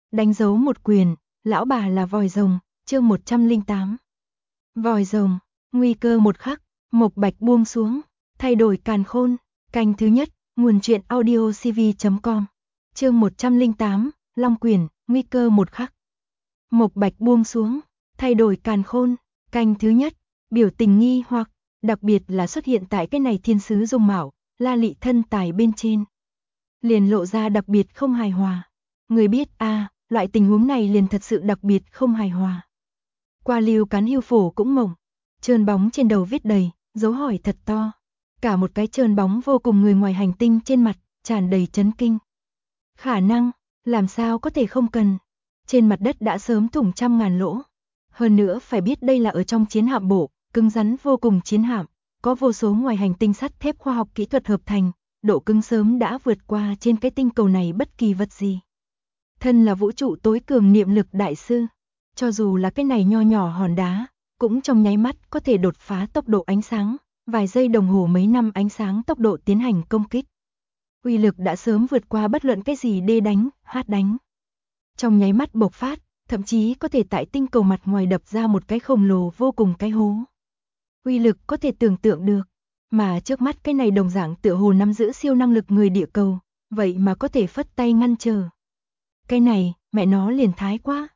Đánh dấu một quyền, lão bà là vòi rồng, chương 108. Vòi rồng, nguy cơ một khắc, Mộc Bạch buông xuống, thay đổi càn khôn, canh thứ nhất, nguồn truyện audiocv.com. Chương 108, Long Quyền, nguy cơ một khắc. Mộc Bạch buông xuống, thay đổi càn khôn, canh thứ nhất, biểu tình nghi hoặc, đặc biệt là xuất hiện tại cái này thiên sứ dung mạo, la lị thân tài bên trên. Liền lộ ra đặc biệt không hài hòa. Người biết loại tình huống này liền thật sự đặc biệt không hài hòa. Qua Lưu Cán Hưu Phổ cũng mộng, trơn bóng trên đầu viết đầy, dấu hỏi thật to. Cả một cái trơn bóng vô cùng người ngoài hành tinh trên mặt, tràn đầy chấn kinh. Khả năng, làm sao có thể không cần. Trên mặt đất đã sớm thủng trăm ngàn lỗ. Hơn nữa phải biết đây là ở trong chiến hạm bộ, cứng rắn vô cùng chiến hạm, có vô số ngoài hành tinh sắt thép khoa học kỹ thuật hợp thành, độ cứng sớm đã vượt qua trên cái tinh cầu này bất kỳ vật gì. Thân là vũ trụ tối cường niệm lực đại sư, cho dù là cái này nho nhỏ hòn đá, cũng trong nháy mắt có thể đột phá tốc độ ánh sáng, vài giây đồng hồ mấy năm ánh sáng tốc độ tiến hành công kích. Uy lực đã sớm vượt qua bất luận cái gì đê đánh, hát đánh. Trong nháy mắt bộc phát, thậm chí có thể tại tinh cầu mặt ngoài đập ra một cái khổng lồ vô cùng cái hố. Uy lực có thể tưởng tượng được, mà trước mắt cái này đồng dạng tựa hồ nắm giữ siêu năng lực người địa cầu, vậy mà có thể phất tay ngăn trở. Cái này, mẹ nó liền thái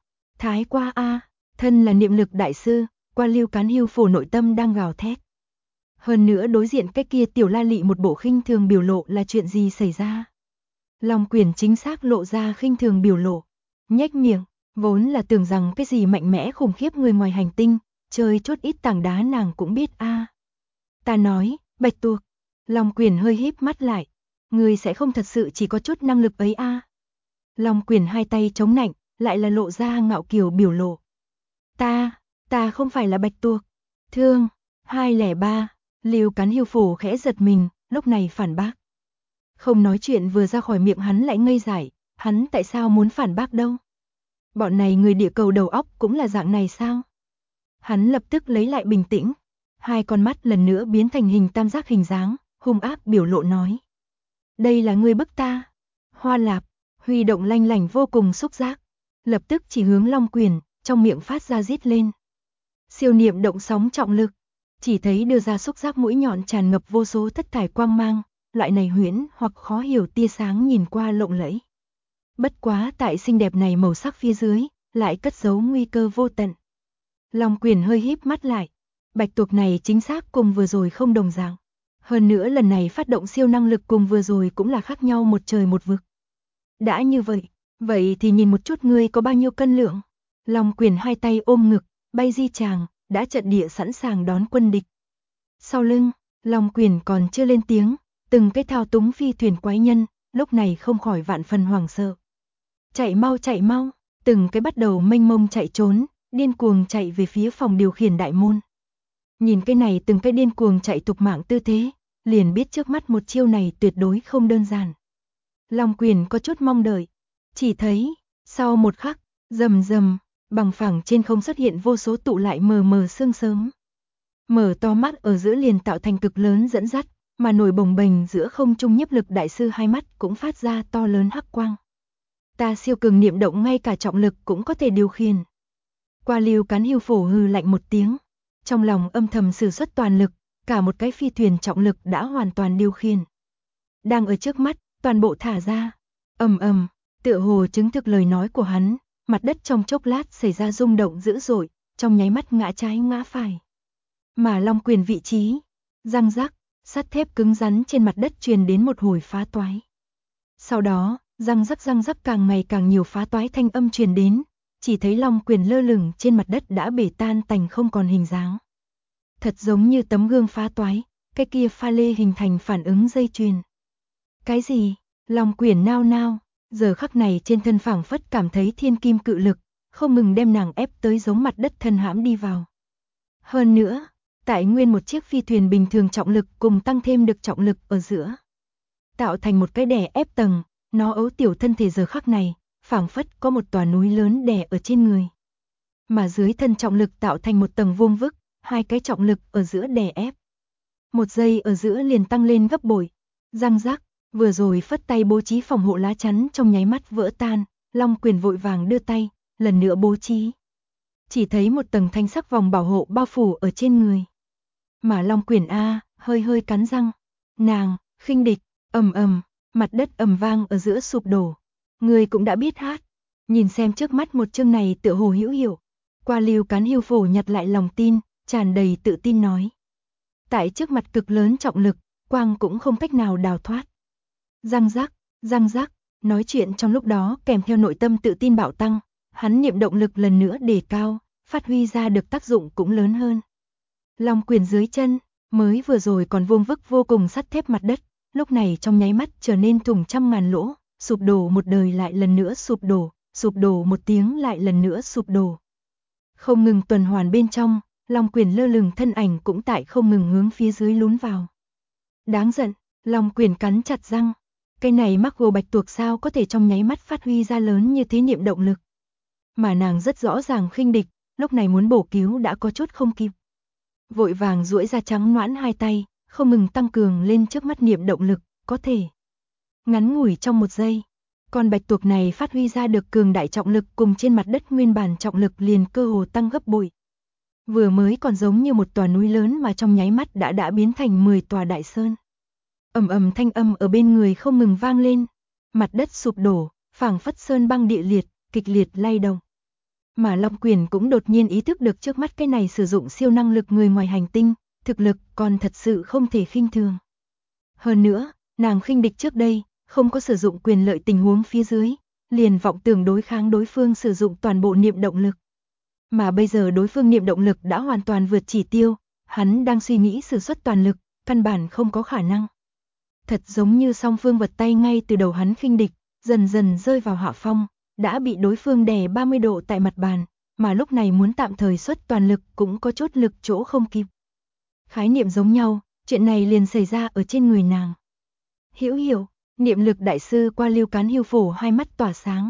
quá thân là niệm lực đại sư, Qua Lưu Cán Hưu Phổ nội tâm đang gào thét. Hơn nữa đối diện cái kia tiểu la lị một bộ khinh thường biểu lộ là chuyện gì xảy ra. Long Quyền chính xác lộ ra khinh thường biểu lộ, nhếch miệng, vốn là tưởng rằng cái gì mạnh mẽ khủng khiếp người ngoài hành tinh, chơi chút ít tảng đá nàng cũng biết Ta nói, Bạch Tuộc. Long Quyền hơi híp mắt lại, người sẽ không thật sự chỉ có chút năng lực ấy Long Quyền hai tay chống nạnh, lại là lộ ra ngạo kiều biểu lộ. Ta không phải là Bạch Tuộc. Thương, 203, Lưu Cán Hưu Phổ khẽ giật mình, lúc này phản bác. Không nói chuyện vừa ra khỏi miệng hắn lại ngây dại, hắn tại sao muốn phản bác đâu? Bọn này người địa cầu đầu óc cũng là dạng này sao? Hắn lập tức lấy lại bình tĩnh, hai con mắt lần nữa biến thành hình tam giác hình dáng, hung ác biểu lộ nói. Đây là ngươi bức ta. Hoa Lạp, huy động lanh lảnh vô cùng xúc giác, lập tức chỉ hướng Long Quyền, trong miệng phát ra rít lên. Siêu niệm động sóng trọng lực, chỉ thấy đưa ra xúc giác mũi nhọn tràn ngập vô số thất thải quang mang, loại này huyễn hoặc khó hiểu tia sáng nhìn qua lộng lẫy. Bất quá tại xinh đẹp này màu sắc phía dưới, lại cất giấu nguy cơ vô tận. Long Quyền hơi híp mắt lại, Bạch Tuộc này chính xác cùng vừa rồi không đồng dạng. Hơn nữa lần này phát động siêu năng lực cùng vừa rồi cũng là khác nhau một trời một vực. Đã như vậy thì nhìn một chút ngươi có bao nhiêu cân lượng. Long Quyền hai tay ôm ngực, bay di tràng, đã trận địa sẵn sàng đón quân địch. Sau lưng, Long Quyền còn chưa lên tiếng, từng cái thao túng phi thuyền quái nhân, lúc này không khỏi vạn phần hoảng sợ. Chạy mau, từng cái bắt đầu mênh mông chạy trốn, điên cuồng chạy về phía phòng điều khiển đại môn. Nhìn cái này từng cái điên cuồng chạy tục mạng tư thế, liền biết trước mắt một chiêu này tuyệt đối không đơn giản. Long Quyền có chút mong đợi, chỉ thấy, sau một khắc, rầm rầm, bằng phẳng trên không xuất hiện vô số tụ lại mờ mờ sương sớm. Mở to mắt ở giữa liền tạo thành cực lớn dẫn dắt, mà nổi bồng bềnh giữa không trung nhiếp lực đại sư hai mắt cũng phát ra to lớn hắc quang. Ta siêu cường niệm động ngay cả trọng lực cũng có thể điều khiển. Qua Lưu Cán Hưu Phổ hừ lạnh một tiếng, trong lòng âm thầm sử xuất toàn lực, cả một cái phi thuyền trọng lực đã hoàn toàn điều khiển. Đang ở trước mắt, toàn bộ thả ra. Ầm, tựa hồ chứng thực lời nói của hắn, mặt đất trong chốc lát xảy ra rung động dữ dội, trong nháy mắt ngã trái ngã phải. Mà Long Quyền vị trí, răng rắc, sắt thép cứng rắn trên mặt đất truyền đến một hồi phá toái. Sau đó, răng rắc càng ngày càng nhiều phá toái thanh âm truyền đến, chỉ thấy Long Quyền lơ lửng trên mặt đất đã bể tan tành không còn hình dáng. Thật giống như tấm gương phá toái, cái kia pha lê hình thành phản ứng dây chuyền. Cái gì? Long Quyền nao, giờ khắc này trên thân phảng phất cảm thấy thiên kim cự lực, không ngừng đem nàng ép tới giống mặt đất thân hãm đi vào. Hơn nữa, tại nguyên một chiếc phi thuyền bình thường trọng lực cùng tăng thêm được trọng lực ở giữa, tạo thành một cái đè ép tầng, nó ấu tiểu thân thể giờ khắc này, phảng phất có một tòa núi lớn đè ở trên người. Mà dưới thân trọng lực tạo thành một tầng vuông vức, hai cái trọng lực ở giữa đè ép. Một giây ở giữa liền tăng lên gấp bội, răng rắc, vừa rồi phất tay bố trí phòng hộ lá chắn trong nháy mắt vỡ tan, Long Quyền vội vàng đưa tay, lần nữa bố trí. Chỉ thấy một tầng thanh sắc vòng bảo hộ bao phủ ở trên người. Mà Long Quyền hơi hơi cắn răng. Nàng, khinh địch, ầm ầm, mặt đất ầm vang ở giữa sụp đổ. Người cũng đã biết hát. Nhìn xem trước mắt một chương này tựa hồ hữu hiệu. Qua Lưu Cán Hưu Phổ nhặt lại lòng tin, tràn đầy tự tin nói. Tại trước mặt cực lớn trọng lực, quang cũng không cách nào đào thoát. Răng rắc, nói chuyện trong lúc đó kèm theo nội tâm tự tin bạo tăng, hắn niệm động lực lần nữa đề cao, phát huy ra được tác dụng cũng lớn hơn. Long Quyền dưới chân, mới vừa rồi còn vuông vức vô cùng sắt thép mặt đất, lúc này trong nháy mắt trở nên thủng trăm ngàn lỗ, sụp đổ một đời lại lần nữa sụp đổ một tiếng lại lần nữa sụp đổ. Không ngừng tuần hoàn bên trong, Long Quyền lơ lửng thân ảnh cũng tại không ngừng hướng phía dưới lún vào. Đáng giận, Long Quyền cắn chặt răng. Cái này mắc gồ bạch tuộc sao có thể trong nháy mắt phát huy ra lớn như thế niệm động lực. Mà nàng rất rõ ràng khinh địch, lúc này muốn bổ cứu đã có chút không kịp. Vội vàng duỗi ra trắng noãn hai tay, không ngừng tăng cường lên trước mắt niệm động lực, có thể. Ngắn ngủi trong một giây, con bạch tuộc này phát huy ra được cường đại trọng lực cùng trên mặt đất nguyên bản trọng lực liền cơ hồ tăng gấp bội. Vừa mới còn giống như một tòa núi lớn mà trong nháy mắt đã biến thành 10 tòa đại sơn. Ầm ầm thanh âm ở bên người không ngừng vang lên, mặt đất sụp đổ, phảng phất sơn băng địa liệt, kịch liệt lay động. Mà Long Quyền cũng đột nhiên ý thức được trước mắt cái này sử dụng siêu năng lực người ngoài hành tinh, thực lực còn thật sự không thể khinh thường. Hơn nữa, nàng khinh địch trước đây, không có sử dụng quyền lợi tình huống phía dưới, liền vọng tưởng đối kháng đối phương sử dụng toàn bộ niệm động lực. Mà bây giờ đối phương niệm động lực đã hoàn toàn vượt chỉ tiêu, hắn đang suy nghĩ sử xuất toàn lực, căn bản không có khả năng. Thật giống như song phương vật tay ngay từ đầu hắn khinh địch, dần dần rơi vào hạ phong, đã bị đối phương đè 30 độ tại mặt bàn, mà lúc này muốn tạm thời xuất toàn lực cũng có chút lực chỗ không kịp. Khái niệm giống nhau, chuyện này liền xảy ra ở trên người nàng. Hữu hiệu, niệm lực đại sư Qua Lưu Cán Hưu Phổ hai mắt tỏa sáng.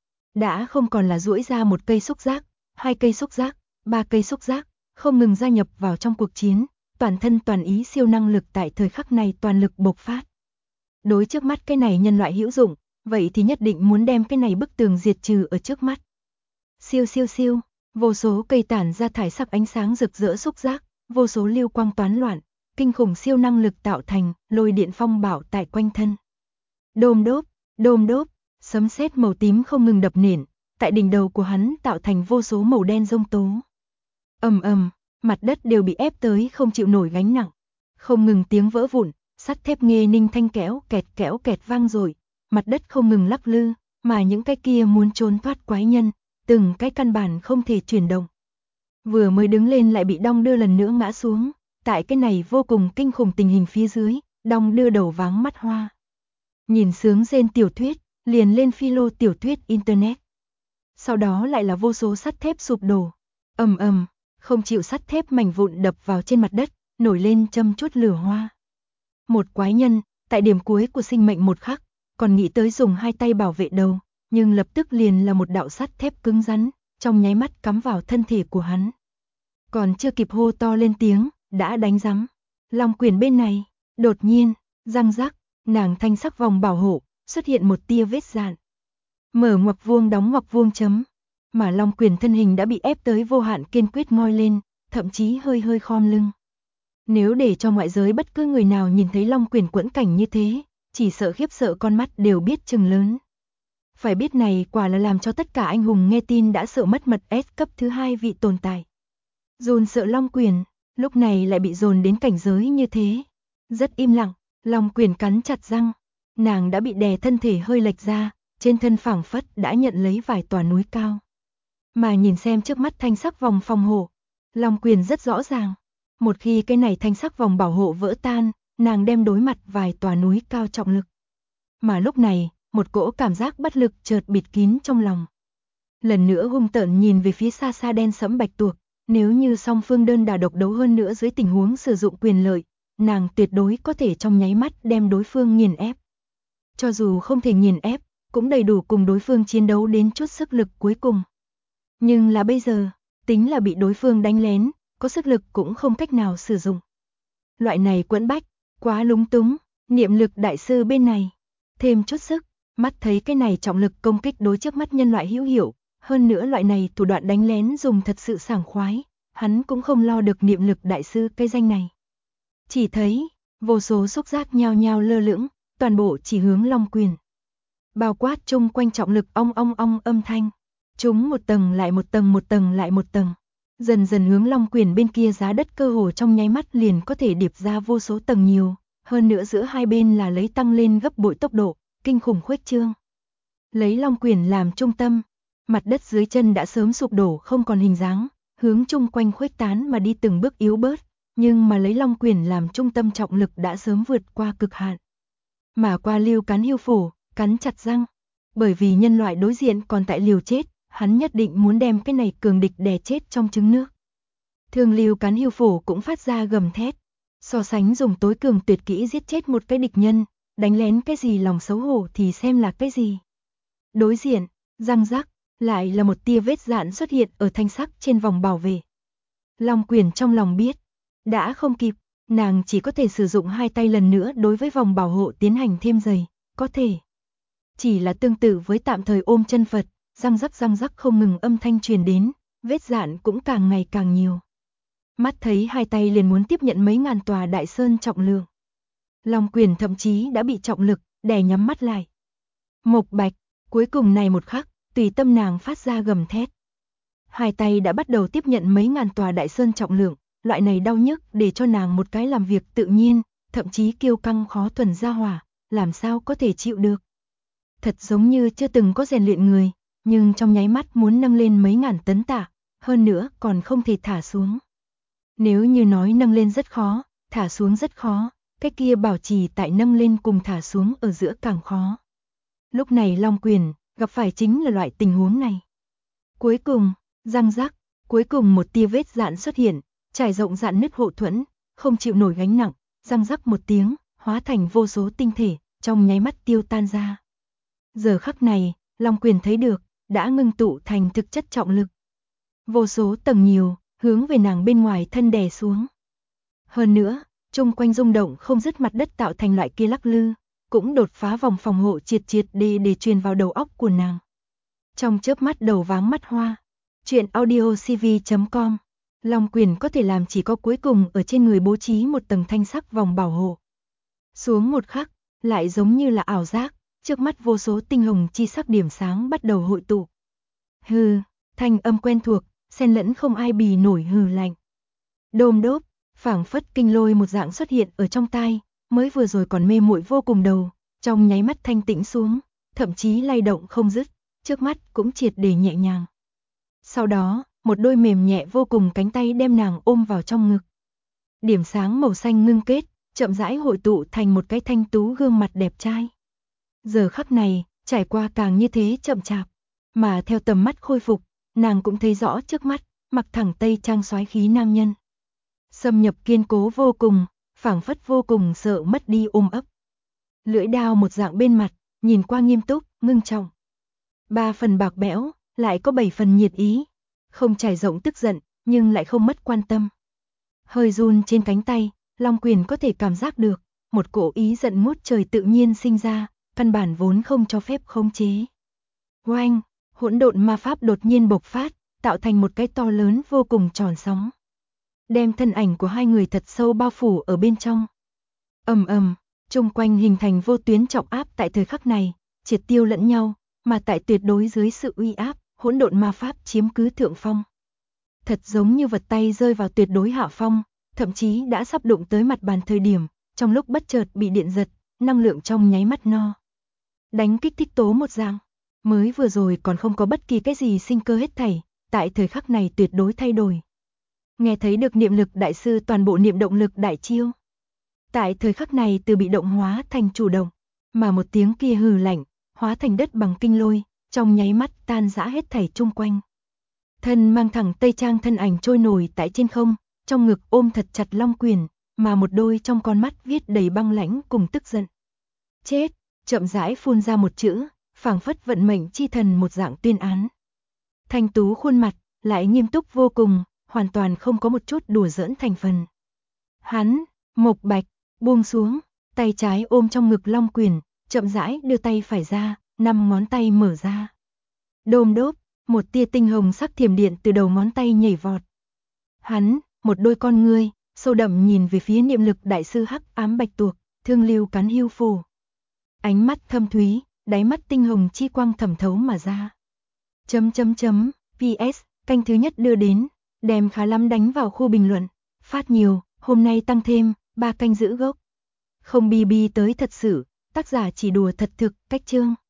Đã không còn là duỗi ra một cây xúc giác, 2 cây xúc giác, 3 cây xúc giác, không ngừng gia nhập vào trong cuộc chiến, toàn thân toàn ý siêu năng lực tại thời khắc này toàn lực bộc phát. Đối trước mắt cái này nhân loại hữu dụng, vậy thì nhất định muốn đem cái này bức tường diệt trừ ở trước mắt. Siêu siêu siêu, vô số cây tản ra thải sắc ánh sáng rực rỡ xúc giác, vô số lưu quang toán loạn, kinh khủng siêu năng lực tạo thành, lôi điện phong bạo tại quanh thân. Đôm đốp, sấm sét màu tím không ngừng đập nện, tại đỉnh đầu của hắn tạo thành vô số màu đen giông tố. Ầm ầm, mặt đất đều bị ép tới không chịu nổi gánh nặng, không ngừng tiếng vỡ vụn, sắt thép nghê ninh thanh kéo kẹt vang rồi, mặt đất không ngừng lắc lư, mà những cái kia muốn trốn thoát quái nhân, từng cái căn bản không thể chuyển động. Vừa mới đứng lên lại bị đong đưa lần nữa ngã xuống, tại cái này vô cùng kinh khủng tình hình phía dưới, đong đưa đầu váng mắt hoa. Nhìn sướng rên tiểu thuyết, liền lên philo tiểu thuyết internet. Sau đó lại là vô số sắt thép sụp đổ, ầm ầm, không chịu sắt thép mảnh vụn đập vào trên mặt đất, nổi lên châm chút lửa hoa. Một quái nhân, tại điểm cuối của sinh mệnh một khắc, còn nghĩ tới dùng 2 tay bảo vệ đầu, nhưng lập tức liền là một đạo sắt thép cứng rắn, trong nháy mắt cắm vào thân thể của hắn. Còn chưa kịp hô to lên tiếng, đã đánh rắm. Long Quyền bên này, đột nhiên, răng rắc, nàng thanh sắc vòng bảo hộ, xuất hiện một tia vết dạn. Mở ngoặc vuông đóng ngoặc vuông chấm, mà Long Quyền thân hình đã bị ép tới vô hạn kiên quyết ngoi lên, thậm chí hơi hơi khom lưng. Nếu để cho ngoại giới bất cứ người nào nhìn thấy Long Quyền quẫn cảnh như thế, chỉ sợ khiếp sợ con mắt đều biết chừng lớn. Phải biết này quả là làm cho tất cả anh hùng nghe tin đã sợ mất mật S cấp thứ 2 vị tồn tại. Dồn sợ Long Quyền, lúc này lại bị dồn đến cảnh giới như thế. Rất im lặng, Long Quyền cắn chặt răng, nàng đã bị đè thân thể hơi lệch ra, trên thân phảng phất đã nhận lấy vài tòa núi cao. Mà nhìn xem trước mắt thanh sắc vòng phòng hộ, Long Quyền rất rõ ràng, một khi cái này thanh sắc vòng bảo hộ vỡ tan, nàng đem đối mặt vài tòa núi cao trọng lực. Mà lúc này, một cỗ cảm giác bất lực chợt bịt kín trong lòng. Lần nữa hung tợn nhìn về phía xa xa đen sẫm bạch tuộc, nếu như song phương đơn đà độc đấu hơn nữa dưới tình huống sử dụng quyền lợi, nàng tuyệt đối có thể trong nháy mắt đem đối phương nghiền ép. Cho dù không thể nghiền ép, cũng đầy đủ cùng đối phương chiến đấu đến chút sức lực cuối cùng. Nhưng là bây giờ, tính là bị đối phương đánh lén, có sức lực cũng không cách nào sử dụng. Loại này quẫn bách, quá lúng túng, niệm lực đại sư bên này, thêm chút sức, Mắt thấy cái này trọng lực công kích đối trước mắt nhân loại hữu hiệu, hơn nữa loại này thủ đoạn đánh lén dùng thật sự sảng khoái, hắn cũng không lo được niệm lực đại sư cái danh này. Chỉ thấy, vô số xúc giác nhao nhao lơ lửng, toàn bộ chỉ hướng long quyền. Bao quát chung quanh trọng lực ong ong ong âm thanh. Chúng một tầng lại một tầng, một tầng lại một tầng. Dần dần hướng long quyền bên kia, giá đất cơ hồ trong nháy mắt liền có thể điệp ra vô số tầng nhiều. Hơn nữa giữa hai bên là lấy tăng lên gấp bội tốc độ, kinh khủng khuếch trương. Lấy long quyền làm trung tâm, mặt đất dưới chân đã sớm sụp đổ không còn hình dáng, hướng chung quanh khuếch tán mà đi từng bước yếu bớt, nhưng mà lấy long quyền làm trung tâm trọng lực đã sớm vượt qua cực hạn. Mà qua Lưu Cán Hưu phủ, cắn chặt răng, bởi vì nhân loại đối diện còn tại liều chết, hắn nhất định muốn đem cái này cường địch đè chết trong trứng nước. Thương Lưu Cán Hưu phủ cũng phát ra gầm thét, so sánh dùng tối cường tuyệt kỹ giết chết một cái địch nhân, đánh lén cái gì lòng xấu hổ thì xem là cái gì. Đối diện, răng rắc, lại là một tia vết dạn xuất hiện ở thanh sắc trên vòng bảo vệ. Long quyền trong lòng biết, đã không kịp, nàng chỉ có thể sử dụng hai tay lần nữa đối với vòng bảo hộ tiến hành thêm dày, có thể. Chỉ là tương tự với tạm thời ôm chân Phật, răng rắc không ngừng âm thanh truyền đến, vết dạn cũng càng ngày càng nhiều. Mắt thấy hai tay liền muốn tiếp nhận mấy ngàn tòa đại sơn trọng lượng. Long quyền thậm chí đã bị trọng lực, đè nhắm mắt lại. Mộc Bạch, cuối cùng này một khắc, tùy tâm nàng phát ra gầm thét. Hai tay đã bắt đầu tiếp nhận mấy ngàn tòa đại sơn trọng lượng, loại này đau nhức để cho nàng một cái làm việc tự nhiên, thậm chí kiêu căng khó thuần ra hỏa, làm sao có thể chịu được. Thật giống như chưa từng có rèn luyện người, nhưng trong nháy mắt muốn nâng lên mấy ngàn tấn tạ, hơn nữa còn không thể thả xuống. Nếu như nói nâng lên rất khó, thả xuống rất khó, cái kia bảo trì tại nâng lên cùng thả xuống ở giữa càng khó. Lúc này long quyền, gặp phải chính là loại tình huống này. Cuối cùng, răng rắc, cuối cùng một tia vết dạn xuất hiện, trải rộng dạn nứt hộ thuẫn, không chịu nổi gánh nặng, răng rắc một tiếng, hóa thành vô số tinh thể, trong nháy mắt tiêu tan ra. Giờ khắc này, long quyền thấy được, đã ngưng tụ thành thực chất trọng lực. Vô số tầng nhiều, hướng về nàng bên ngoài thân đè xuống. Hơn nữa, chung quanh rung động không dứt mặt đất tạo thành loại kia lắc lư, cũng đột phá vòng phòng hộ triệt để truyền vào đầu óc của nàng. Trong chớp mắt đầu váng mắt hoa. Chuyện audiocv.com. Long quyền có thể làm chỉ có cuối cùng ở trên người bố trí một tầng thanh sắc vòng bảo hộ. Xuống một khắc, lại giống như là ảo giác, trước mắt vô số tinh hồng chi sắc điểm sáng bắt đầu hội tụ. Hừ, thanh âm quen thuộc, xen lẫn không ai bì nổi hừ lạnh. Đôm đốp, phảng phất kinh lôi một dạng xuất hiện ở trong tai, mới vừa rồi còn mê muội vô cùng đầu, trong nháy mắt thanh tĩnh xuống, thậm chí lay động không dứt, trước mắt cũng triệt để nhẹ nhàng. Sau đó, một đôi mềm nhẹ vô cùng cánh tay đem nàng ôm vào trong ngực. Điểm sáng màu xanh ngưng kết, chậm rãi hội tụ thành một cái thanh tú gương mặt đẹp trai. Giờ khắc này, trải qua càng như thế chậm chạp, mà theo tầm mắt khôi phục, nàng cũng thấy rõ trước mắt, mặc thẳng tây trang soái khí nam nhân. Xâm nhập kiên cố vô cùng, phảng phất vô cùng sợ mất đi ôm ấp. Lưỡi đao một dạng bên mặt, nhìn qua nghiêm túc, ngưng trọng. 3 phần bạc bẽo, lại có 7 phần nhiệt ý, không trải rộng tức giận, nhưng lại không mất quan tâm. Hơi run trên cánh tay, long quyền có thể cảm giác được, một cổ ý giận ngút trời tự nhiên sinh ra, căn bản vốn không cho phép khống chế. Oanh, hỗn độn ma pháp đột nhiên bộc phát, tạo thành một cái to lớn vô cùng tròn sóng. Đem thân ảnh của hai người thật sâu bao phủ ở bên trong. Ầm ầm, chung quanh hình thành vô tuyến trọng áp tại thời khắc này, triệt tiêu lẫn nhau, mà tại tuyệt đối dưới sự uy áp, hỗn độn ma pháp chiếm cứ thượng phong. Thật giống như vật tay rơi vào tuyệt đối hạ phong, thậm chí đã sắp đụng tới mặt bàn thời điểm, trong lúc bất chợt bị điện giật, năng lượng trong nháy mắt no. Đánh kích thích tố một dạng, mới vừa rồi còn không có bất kỳ cái gì sinh cơ hết thảy, tại thời khắc này tuyệt đối thay đổi. Nghe thấy được niệm lực đại sư toàn bộ niệm động lực đại chiêu. Tại thời khắc này từ bị động hóa thành chủ động, mà một tiếng kia hừ lạnh, hóa thành đất bằng kinh lôi, trong nháy mắt tan rã hết thảy chung quanh. Thân mang thẳng tây trang thân ảnh trôi nổi tại trên không, trong ngực ôm thật chặt long quyền, mà một đôi trong con mắt viết đầy băng lãnh cùng tức giận. Chết, chậm rãi phun ra một chữ, phảng phất vận mệnh chi thần một dạng tuyên án. Thanh tú khuôn mặt, lại nghiêm túc vô cùng, hoàn toàn không có một chút đùa giỡn thành phần. Hắn, Mộc Bạch, buông xuống, tay trái ôm trong ngực long quyền, chậm rãi đưa tay phải ra, 5 ngón tay mở ra. Đôm đốp, một tia tinh hồng sắc thiểm điện từ đầu ngón tay nhảy vọt. Hắn, một đôi con ngươi, sâu đậm nhìn về phía niệm lực đại sư hắc ám bạch tuộc, thương lưu cắn hưu phù. Ánh mắt thâm thúy, đáy mắt tinh hồng chi quang thẩm thấu mà ra. PS, canh thứ nhất đưa đến, đem khá lắm đánh vào khu bình luận, phát nhiều, hôm nay tăng thêm, 3 canh giữ gốc. Không bi tới thật sự, tác giả chỉ đùa thật thực, cách chương.